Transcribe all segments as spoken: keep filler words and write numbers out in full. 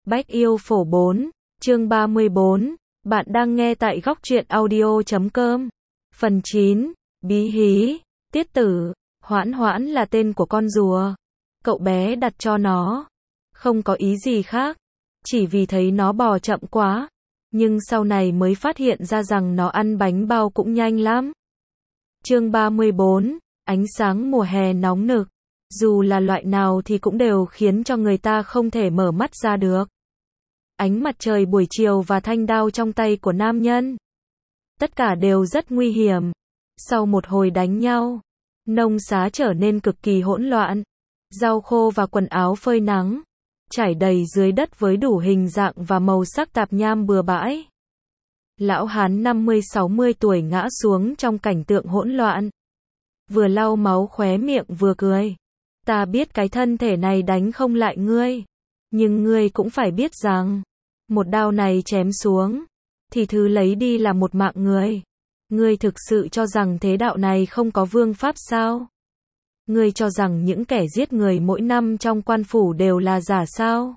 Bách Yêu Phổ bốn, chương ba mươi bốn, bạn đang nghe tại góc truyện audio chấm com. Phần chín, Bí Hí, Tiết Tử, Hoãn Hoãn là tên của con rùa. Cậu bé đặt cho nó. Không có ý gì khác. Chỉ vì thấy nó bò chậm quá. Nhưng sau này mới phát hiện ra rằng nó ăn bánh bao cũng nhanh lắm. Chương ba mươi bốn, ánh sáng mùa hè nóng nực. Dù là loại nào thì cũng đều khiến cho người ta không thể mở mắt ra được. Ánh mặt trời buổi chiều và thanh đao trong tay của nam nhân. Tất cả đều rất nguy hiểm. Sau một hồi đánh nhau, nông xá trở nên cực kỳ hỗn loạn. Rau khô và quần áo phơi nắng, trải đầy dưới đất với đủ hình dạng và màu sắc tạp nham bừa bãi. Lão hán năm mươi sáu mươi tuổi ngã xuống trong cảnh tượng hỗn loạn. Vừa lau máu khóe miệng vừa cười. Ta biết cái thân thể này đánh không lại ngươi. Nhưng ngươi cũng phải biết rằng, một đao này chém xuống, thì thứ lấy đi là một mạng người. Ngươi thực sự cho rằng thế đạo này không có vương pháp sao? Ngươi cho rằng những kẻ giết người mỗi năm trong quan phủ đều là giả sao?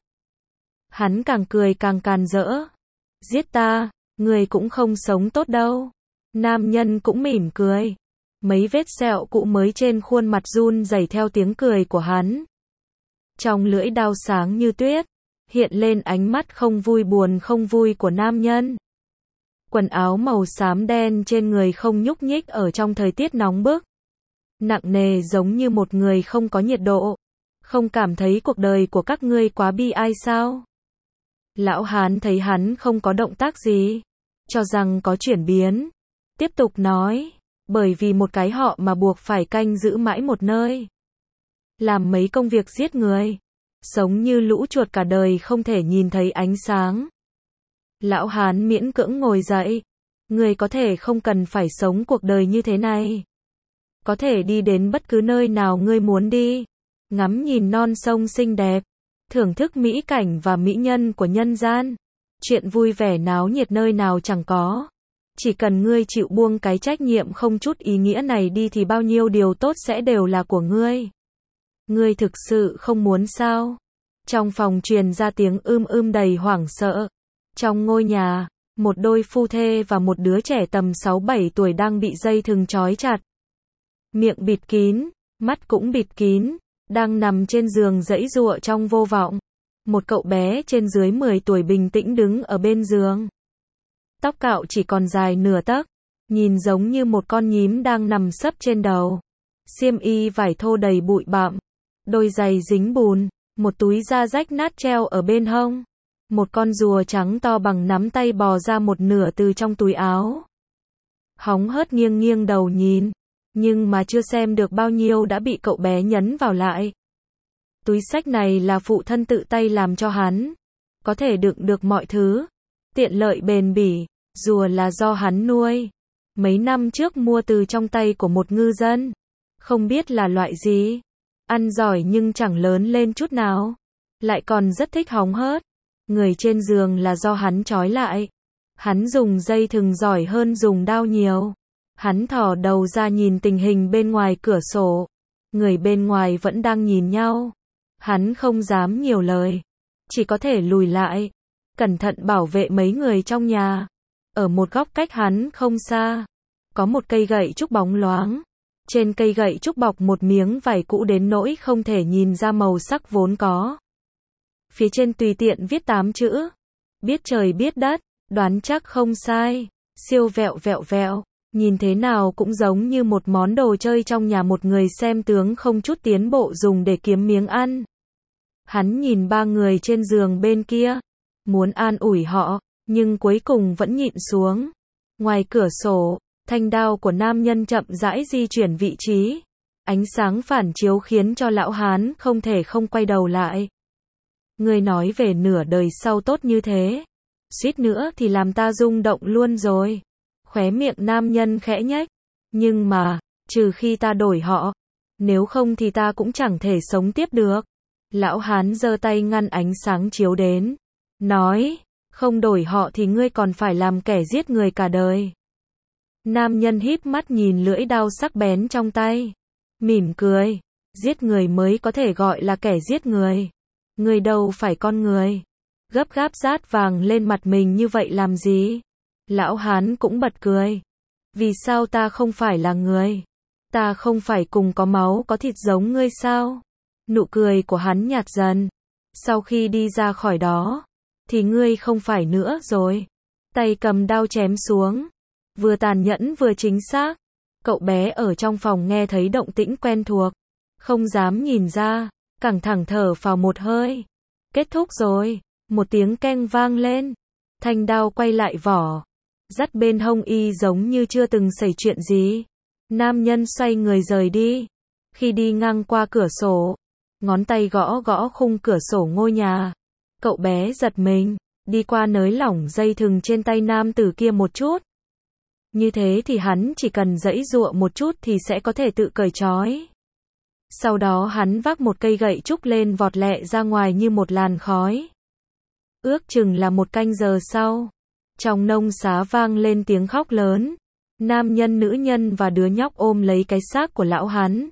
Hắn càng cười càng càn rỡ. Giết ta, ngươi cũng không sống tốt đâu. Nam nhân cũng mỉm cười. Mấy vết sẹo cũ mới trên khuôn mặt run rẩy theo tiếng cười của hắn. Trong lưỡi đao sáng như tuyết, hiện lên ánh mắt không vui buồn không vui của nam nhân. Quần áo màu xám đen trên người không nhúc nhích ở trong thời tiết nóng bức. Nặng nề giống như một người không có nhiệt độ. Không cảm thấy cuộc đời của các ngươi quá bi ai sao? Lão hán thấy hắn không có động tác gì, cho rằng có chuyển biến. Tiếp tục nói, bởi vì một cái họ mà buộc phải canh giữ mãi một nơi. Làm mấy công việc giết người. Sống như lũ chuột cả đời không thể nhìn thấy ánh sáng. Lão hán miễn cưỡng ngồi dậy. Người có thể không cần phải sống cuộc đời như thế này. Có thể đi đến bất cứ nơi nào ngươi muốn đi. Ngắm nhìn non sông xinh đẹp. Thưởng thức mỹ cảnh và mỹ nhân của nhân gian. Chuyện vui vẻ náo nhiệt nơi nào chẳng có. Chỉ cần ngươi chịu buông cái trách nhiệm không chút ý nghĩa này đi thì bao nhiêu điều tốt sẽ đều là của ngươi. Ngươi thực sự không muốn sao? Trong phòng truyền ra tiếng ưm ưm đầy hoảng sợ. Trong ngôi nhà, một đôi phu thê và một đứa trẻ tầm sáu bảy tuổi đang bị dây thừng trói chặt. Miệng bịt kín, mắt cũng bịt kín, đang nằm trên giường giãy giụa trong vô vọng. Một cậu bé trên dưới mười tuổi bình tĩnh đứng ở bên giường. Tóc cạo chỉ còn dài nửa tấc, nhìn giống như một con nhím đang nằm sấp trên đầu. Xiêm y vải thô đầy bụi bặm, đôi giày dính bùn, một túi da rách nát treo ở bên hông. Một con rùa trắng to bằng nắm tay bò ra một nửa từ trong túi áo. Hóng hớt nghiêng nghiêng đầu nhìn, nhưng mà chưa xem được bao nhiêu đã bị cậu bé nhấn vào lại. Túi xách này là phụ thân tự tay làm cho hắn, có thể đựng được mọi thứ, tiện lợi bền bỉ. Rùa là do hắn nuôi, mấy năm trước mua từ trong tay của một ngư dân, không biết là loại gì, ăn giỏi nhưng chẳng lớn lên chút nào, lại còn rất thích hóng hớt. Người trên giường là do hắn trói lại, hắn dùng dây thừng giỏi hơn dùng đao nhiều. Hắn thò đầu ra nhìn tình hình bên ngoài cửa sổ, người bên ngoài vẫn đang nhìn nhau, hắn không dám nhiều lời, chỉ có thể lùi lại, cẩn thận bảo vệ mấy người trong nhà. Ở một góc cách hắn không xa, có một cây gậy trúc bóng loáng. Trên cây gậy trúc bọc một miếng vải cũ đến nỗi không thể nhìn ra màu sắc vốn có. Phía trên tùy tiện viết tám chữ. Biết trời biết đất, đoán chắc không sai. Siêu vẹo vẹo vẹo, nhìn thế nào cũng giống như một món đồ chơi trong nhà một người xem tướng không chút tiến bộ dùng để kiếm miếng ăn. Hắn nhìn ba người trên giường bên kia, muốn an ủi họ, nhưng cuối cùng vẫn nhịn xuống. Ngoài cửa sổ, thanh đao của nam nhân chậm rãi di chuyển vị trí. Ánh sáng phản chiếu khiến cho lão hán không thể không quay đầu lại. Ngươi nói về nửa đời sau tốt như thế, suýt nữa thì làm ta rung động luôn rồi. Khóe miệng nam nhân khẽ nhếch. Nhưng mà, trừ khi ta đổi họ, nếu không thì ta cũng chẳng thể sống tiếp được. Lão hán giơ tay ngăn ánh sáng chiếu đến, nói, không đổi họ thì ngươi còn phải làm kẻ giết người cả đời. Nam nhân híp mắt nhìn lưỡi đao sắc bén trong tay, mỉm cười, giết người mới có thể gọi là kẻ giết người. Ngươi đâu phải con người. gấp gáp dát vàng lên mặt mình như vậy làm gì? Lão hán cũng bật cười. Vì sao ta không phải là người? Ta không phải cùng có máu có thịt giống ngươi sao? Nụ cười của hắn nhạt dần. Sau khi đi ra khỏi đó, thì ngươi không phải nữa rồi. Tay cầm đao chém xuống. Vừa tàn nhẫn vừa chính xác. Cậu bé ở trong phòng nghe thấy động tĩnh quen thuộc. Không dám nhìn ra, cẳng thẳng thở phào một hơi. Kết thúc rồi. Một tiếng keng vang lên. Thanh đao quay lại vỏ. Dắt bên hông y giống như chưa từng xảy chuyện gì. Nam nhân xoay người rời đi. Khi đi ngang qua cửa sổ, ngón tay gõ gõ khung cửa sổ ngôi nhà. Cậu bé giật mình, đi qua nới lỏng dây thừng trên tay nam tử kia một chút. Như thế thì hắn chỉ cần giãy giụa một chút thì sẽ có thể tự cởi trói. Sau đó hắn vác một cây gậy trúc lên vọt lẹ ra ngoài như một làn khói. Ước chừng là một canh giờ sau, trong nông xá vang lên tiếng khóc lớn. Nam nhân, nữ nhân và đứa nhóc ôm lấy cái xác của lão hắn.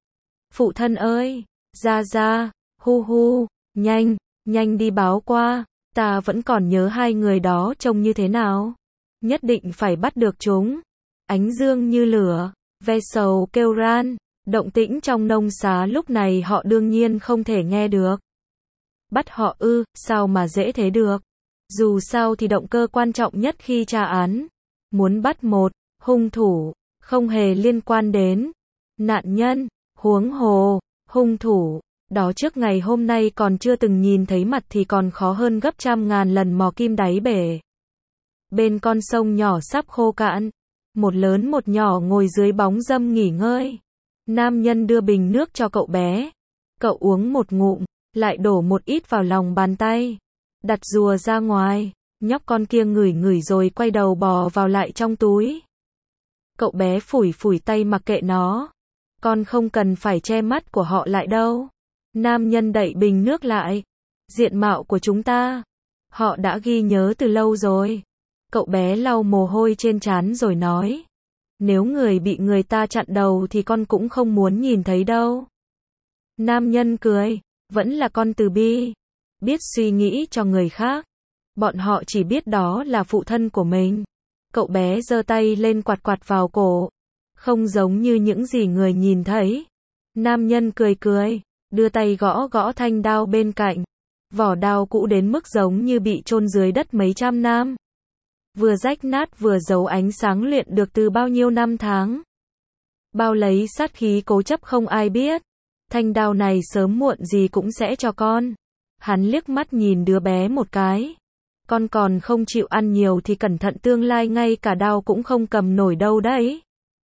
Phụ thân ơi, ra ra, hu hu, nhanh, nhanh đi báo qua, ta vẫn còn nhớ hai người đó trông như thế nào. Nhất định phải bắt được chúng. Ánh dương như lửa, ve sầu kêu ran, động tĩnh trong nông xá lúc này họ đương nhiên không thể nghe được. Bắt họ ư, sao mà dễ thế được. Dù sao thì động cơ quan trọng nhất khi tra án. Muốn bắt một hung thủ, không hề liên quan đến nạn nhân, huống hồ, hung thủ, đó trước ngày hôm nay còn chưa từng nhìn thấy mặt thì còn khó hơn gấp trăm ngàn lần mò kim đáy bể. Bên con sông nhỏ sắp khô cạn, một lớn một nhỏ ngồi dưới bóng râm nghỉ ngơi. Nam nhân đưa bình nước cho cậu bé. Cậu uống một ngụm, lại đổ một ít vào lòng bàn tay. Đặt rùa ra ngoài, nhóc con kia ngửi ngửi rồi quay đầu bò vào lại trong túi. Cậu bé phủi phủi tay mặc kệ nó. Con không cần phải che mắt của họ lại đâu. Nam nhân đậy bình nước lại. Diện mạo của chúng ta, họ đã ghi nhớ từ lâu rồi. Cậu bé lau mồ hôi trên trán rồi nói. Nếu người bị người ta chặn đầu thì con cũng không muốn nhìn thấy đâu. Nam nhân cười. Vẫn là con từ bi. Biết suy nghĩ cho người khác. Bọn họ chỉ biết đó là phụ thân của mình. Cậu bé giơ tay lên quạt quạt vào cổ. Không giống như những gì người nhìn thấy. Nam nhân cười cười, đưa tay gõ gõ thanh đao bên cạnh. Vỏ đao cũ đến mức giống như bị chôn dưới đất mấy trăm năm. Vừa rách nát vừa giấu ánh sáng luyện được từ bao nhiêu năm tháng. Bao lấy sát khí cố chấp không ai biết. Thanh đao này sớm muộn gì cũng sẽ cho con. Hắn liếc mắt nhìn đứa bé một cái. Con còn không chịu ăn nhiều thì cẩn thận tương lai ngay cả đao cũng không cầm nổi đâu đấy.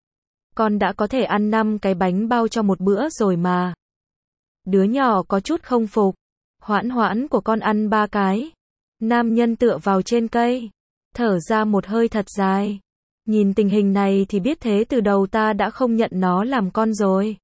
Con đã có thể ăn năm cái bánh bao cho một bữa rồi mà. Đứa nhỏ có chút không phục. Hoãn hoãn của con ăn ba cái. Nam nhân tựa vào trên cây. Thở ra một hơi thật dài. Nhìn tình hình này thì biết thế từ đầu ta đã không nhận nó làm con rồi.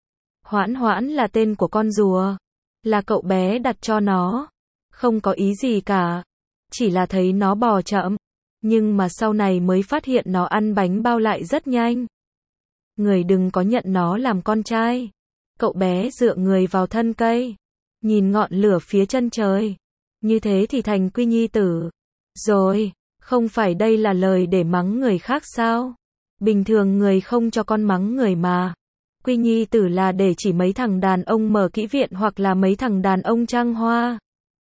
Hoãn hoãn là tên của con rùa. Là cậu bé đặt cho nó. Không có ý gì cả. Chỉ là thấy nó bò chậm. Nhưng mà sau này mới phát hiện nó ăn bánh bao lại rất nhanh. Người đừng có nhận nó làm con trai. Cậu bé dựa người vào thân cây. Nhìn ngọn lửa phía chân trời. Như thế thì thành quy nhi tử. Rồi, không phải đây là lời để mắng người khác sao? Bình thường người không cho con mắng người mà. Quy nhi tử là để chỉ mấy thằng đàn ông mở kỹ viện hoặc là mấy thằng đàn ông trăng hoa.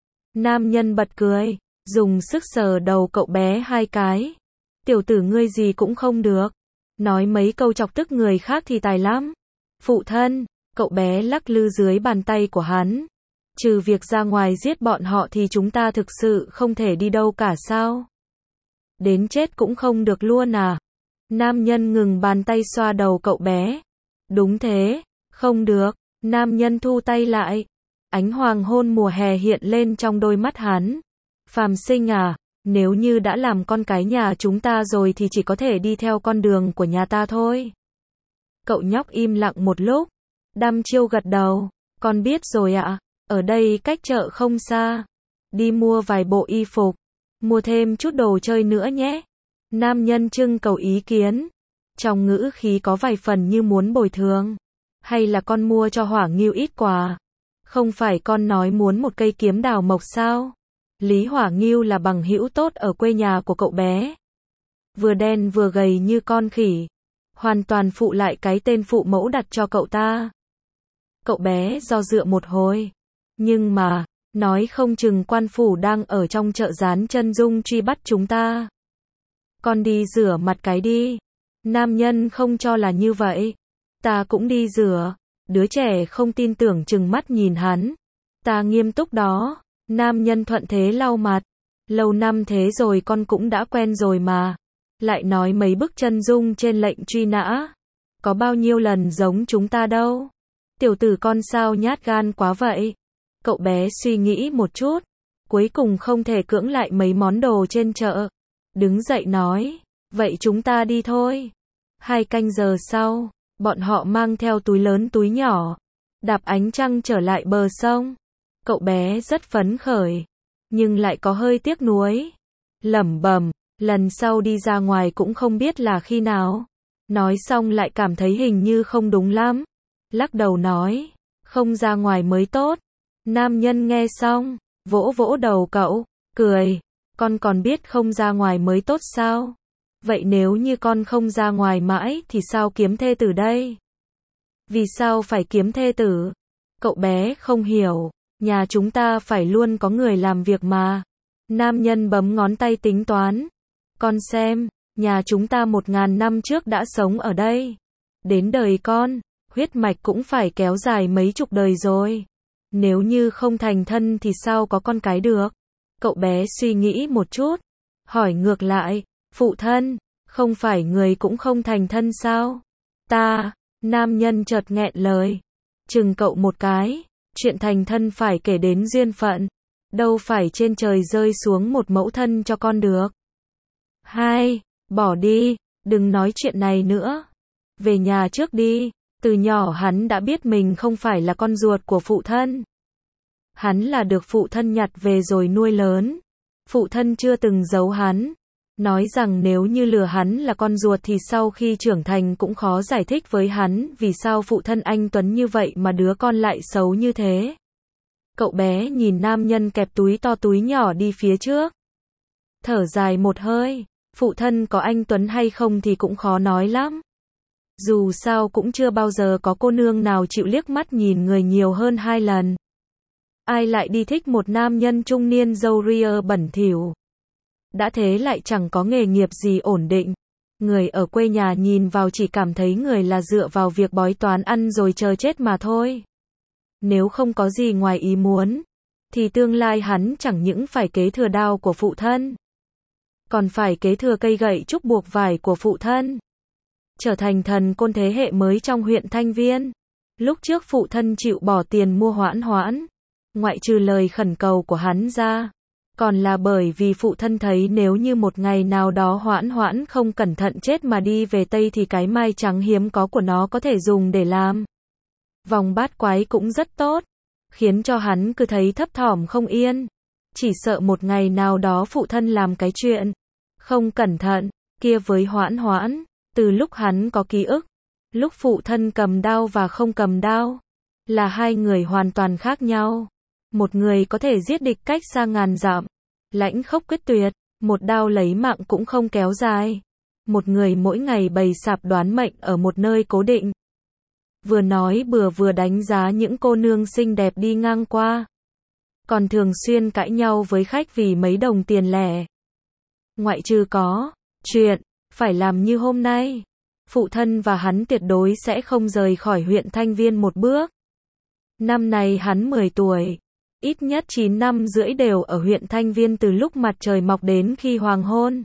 Nam nhân bật cười, dùng sức sờ đầu cậu bé hai cái. Tiểu tử ngươi gì cũng không được. Nói mấy câu chọc tức người khác thì tài lắm. Phụ thân, cậu bé lắc lư dưới bàn tay của hắn. Trừ việc ra ngoài giết bọn họ thì chúng ta thực sự không thể đi đâu cả sao? Đến chết cũng không được luôn à? Nam nhân ngừng bàn tay xoa đầu cậu bé. Đúng thế, không được. Nam nhân thu tay lại. Ánh hoàng hôn mùa hè hiện lên trong đôi mắt hắn. Phàm sinh à, nếu như đã làm con cái nhà chúng ta rồi thì chỉ có thể đi theo con đường của nhà ta thôi. Cậu nhóc im lặng một lúc. Đăm chiêu gật đầu. Con biết rồi ạ. Ở đây cách chợ không xa. Đi mua vài bộ y phục. Mua thêm chút đồ chơi nữa nhé. Nam nhân trưng cầu ý kiến. Trong ngữ khí có vài phần như muốn bồi thường. Hay là con mua cho Hỏa Ngưu ít quà. Không phải con nói muốn một cây kiếm đào mộc sao? Lý Hỏa Ngưu là bằng hữu tốt ở quê nhà của cậu bé. Vừa đen vừa gầy như con khỉ. Hoàn toàn phụ lại cái tên phụ mẫu đặt cho cậu ta. Cậu bé do dự một hồi. Nhưng mà, nói không chừng quan phủ đang ở trong chợ dán chân dung truy bắt chúng ta. Con đi rửa mặt cái đi. Nam nhân không cho là như vậy. Ta cũng đi rửa. Đứa trẻ không tin tưởng chừng mắt nhìn hắn. Ta nghiêm túc đó. Nam nhân thuận thế lau mặt. Lâu năm thế rồi con cũng đã quen rồi mà. Lại nói mấy bức chân dung trên lệnh truy nã. Có bao nhiêu lần giống chúng ta đâu. Tiểu tử con sao nhát gan quá vậy. Cậu bé suy nghĩ một chút. Cuối cùng không thể cưỡng lại mấy món đồ trên chợ. Đứng dậy nói. Vậy chúng ta đi thôi. Hai canh giờ sau. Bọn họ mang theo túi lớn túi nhỏ. Đạp ánh trăng trở lại bờ sông. Cậu bé rất phấn khởi. Nhưng lại có hơi tiếc nuối. Lẩm bẩm. Lần sau đi ra ngoài cũng không biết là khi nào. Nói xong lại cảm thấy hình như không đúng lắm. Lắc đầu nói. Không ra ngoài mới tốt. Nam nhân nghe xong. Vỗ vỗ đầu cậu. Cười. Con còn biết không ra ngoài mới tốt sao? Vậy nếu như con không ra ngoài mãi thì sao kiếm thê tử đây? Vì sao phải kiếm thê tử? Cậu bé không hiểu. Nhà chúng ta phải luôn có người làm việc mà. Nam nhân bấm ngón tay tính toán. Con xem, nhà chúng ta một ngàn năm trước đã sống ở đây. Đến đời con, huyết mạch cũng phải kéo dài mấy chục đời rồi. Nếu như không thành thân thì sao có con cái được? Cậu bé suy nghĩ một chút. Hỏi ngược lại, phụ thân, không phải người cũng không thành thân sao? Ta, nam nhân chợt nghẹn lời. Chừng cậu một cái, chuyện thành thân phải kể đến duyên phận. Đâu phải trên trời rơi xuống một mẫu thân cho con được. Hai, bỏ đi, đừng nói chuyện này nữa. Về nhà trước đi. Từ nhỏ hắn đã biết mình không phải là con ruột của phụ thân. Hắn là được phụ thân nhặt về rồi nuôi lớn. Phụ thân chưa từng giấu hắn. Nói rằng nếu như lừa hắn là con ruột thì sau khi trưởng thành cũng khó giải thích với hắn vì sao phụ thân anh Tuấn như vậy mà đứa con lại xấu như thế. Cậu bé nhìn nam nhân kẹp túi to túi nhỏ đi phía trước. Thở dài một hơi. Phụ thân có anh Tuấn hay không thì cũng khó nói lắm. Dù sao cũng chưa bao giờ có cô nương nào chịu liếc mắt nhìn người nhiều hơn hai lần. Ai lại đi thích một nam nhân trung niên râu ria bẩn thỉu. Đã thế lại chẳng có nghề nghiệp gì ổn định. Người ở quê nhà nhìn vào chỉ cảm thấy người là dựa vào việc bói toán ăn rồi chờ chết mà thôi. Nếu không có gì ngoài ý muốn, thì tương lai hắn chẳng những phải kế thừa đao của phụ thân, còn phải kế thừa cây gậy trúc buộc vải của phụ thân. Trở thành thần côn thế hệ mới trong huyện Thanh Viên. Lúc trước phụ thân chịu bỏ tiền mua Hoãn Hoãn, ngoại trừ lời khẩn cầu của hắn ra, còn là bởi vì phụ thân thấy nếu như một ngày nào đó Hoãn Hoãn không cẩn thận chết mà đi về Tây thì cái mai trắng hiếm có của nó có thể dùng để làm vòng bát quái cũng rất tốt, khiến cho hắn cứ thấy thấp thỏm không yên. Chỉ sợ một ngày nào đó phụ thân làm cái chuyện không cẩn thận kia với Hoãn Hoãn. Từ lúc hắn có ký ức, lúc phụ thân cầm đao và không cầm đao, là hai người hoàn toàn khác nhau. Một người có thể giết địch cách xa ngàn dặm, lãnh khốc quyết tuyệt, một đao lấy mạng cũng không kéo dài. Một người mỗi ngày bày sạp đoán mệnh ở một nơi cố định. Vừa nói bừa vừa đánh giá những cô nương xinh đẹp đi ngang qua. Còn thường xuyên cãi nhau với khách vì mấy đồng tiền lẻ. Ngoại trừ có chuyện phải làm như hôm nay, phụ thân và hắn tuyệt đối sẽ không rời khỏi huyện Thanh Viên một bước. Năm nay hắn mười tuổi, ít nhất chín năm rưỡi đều ở huyện Thanh Viên từ lúc mặt trời mọc đến khi hoàng hôn.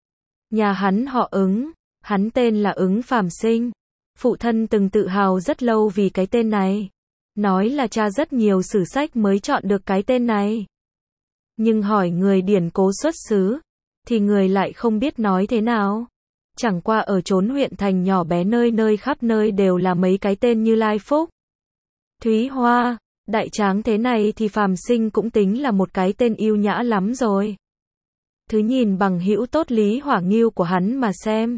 Nhà hắn họ Ứng, hắn tên là Ứng Phàm Sinh. Phụ thân từng tự hào rất lâu vì cái tên này. Nói là tra rất nhiều sử sách mới chọn được cái tên này. Nhưng hỏi người điển cố xuất xứ, thì người lại không biết nói thế nào. Chẳng qua ở chốn huyện thành nhỏ bé nơi nơi khắp nơi đều là mấy cái tên như Lai Phúc, Thúy Hoa, Đại Tráng thế này thì Phàm Sinh cũng tính là một cái tên yêu nhã lắm rồi. Thứ nhìn bằng hữu tốt Lý Hỏa Ngưu của hắn mà xem.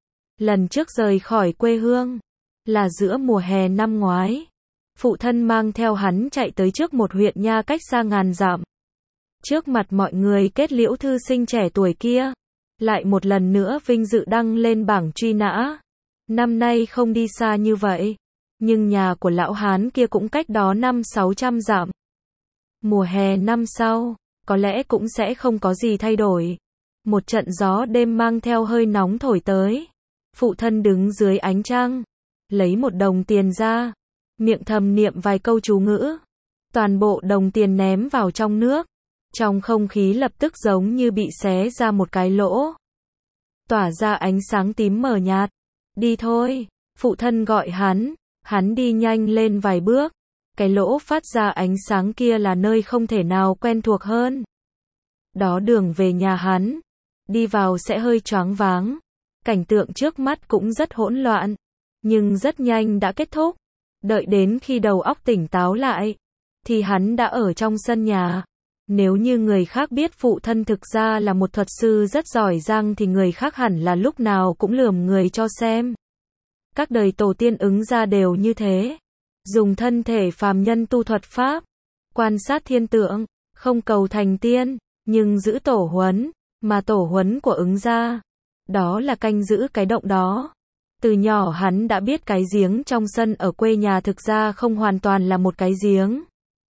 Lần trước rời khỏi quê hương, là giữa mùa hè năm ngoái. Phụ thân mang theo hắn chạy tới trước một huyện nha cách xa ngàn dặm. Trước mặt mọi người kết liễu thư sinh trẻ tuổi kia. Lại một lần nữa vinh dự đăng lên bảng truy nã. Năm nay không đi xa như vậy. Nhưng nhà của lão hán kia cũng cách đó năm sáu trăm dặm. Mùa hè năm sau, có lẽ cũng sẽ không có gì thay đổi. Một trận gió đêm mang theo hơi nóng thổi tới. Phụ thân đứng dưới ánh trăng, lấy một đồng tiền ra, miệng thầm niệm vài câu chú ngữ. Toàn bộ đồng tiền ném vào trong nước. Trong không khí lập tức giống như bị xé ra một cái lỗ. Tỏa ra ánh sáng tím mờ nhạt. Đi thôi, phụ thân gọi hắn. Hắn đi nhanh lên vài bước. Cái lỗ phát ra ánh sáng kia là nơi không thể nào quen thuộc hơn. Đó đường về nhà hắn. Đi vào sẽ hơi choáng váng. Cảnh tượng trước mắt cũng rất hỗn loạn. Nhưng rất nhanh đã kết thúc. Đợi đến khi đầu óc tỉnh táo lại. Thì hắn đã ở trong sân nhà. Nếu như người khác biết phụ thân thực ra là một thuật sư rất giỏi giang thì người khác hẳn là lúc nào cũng lườm người cho xem. Các đời tổ tiên Ứng gia đều như thế. Dùng thân thể phàm nhân tu thuật pháp. Quan sát thiên tượng. Không cầu thành tiên. Nhưng giữ tổ huấn. Mà tổ huấn của Ứng gia. Đó là canh giữ cái động đó. Từ nhỏ hắn đã biết cái giếng trong sân ở quê nhà thực ra không hoàn toàn là một cái giếng.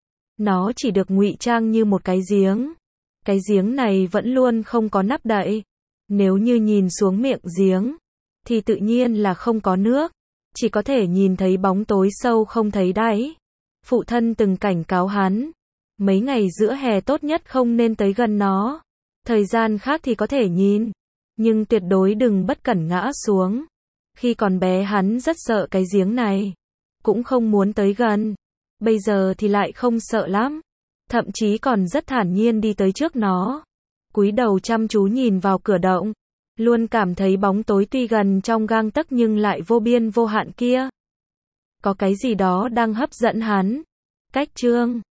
Nó chỉ được ngụy trang như một cái giếng. Cái giếng này vẫn luôn không có nắp đậy. Nếu như nhìn xuống miệng giếng, thì tự nhiên là không có nước. Chỉ có thể nhìn thấy bóng tối sâu không thấy đáy. Phụ thân từng cảnh cáo hắn. Mấy ngày giữa hè tốt nhất không nên tới gần nó. Thời gian khác thì có thể nhìn. Nhưng tuyệt đối đừng bất cẩn ngã xuống. Khi còn bé hắn rất sợ cái giếng này. Cũng không muốn tới gần. Bây giờ thì lại không sợ lắm. Thậm chí còn rất thản nhiên đi tới trước nó. Cúi đầu chăm chú nhìn vào cửa động. Luôn cảm thấy bóng tối tuy gần trong gang tấc nhưng lại vô biên vô hạn kia. Có cái gì đó đang hấp dẫn hắn. Cách chương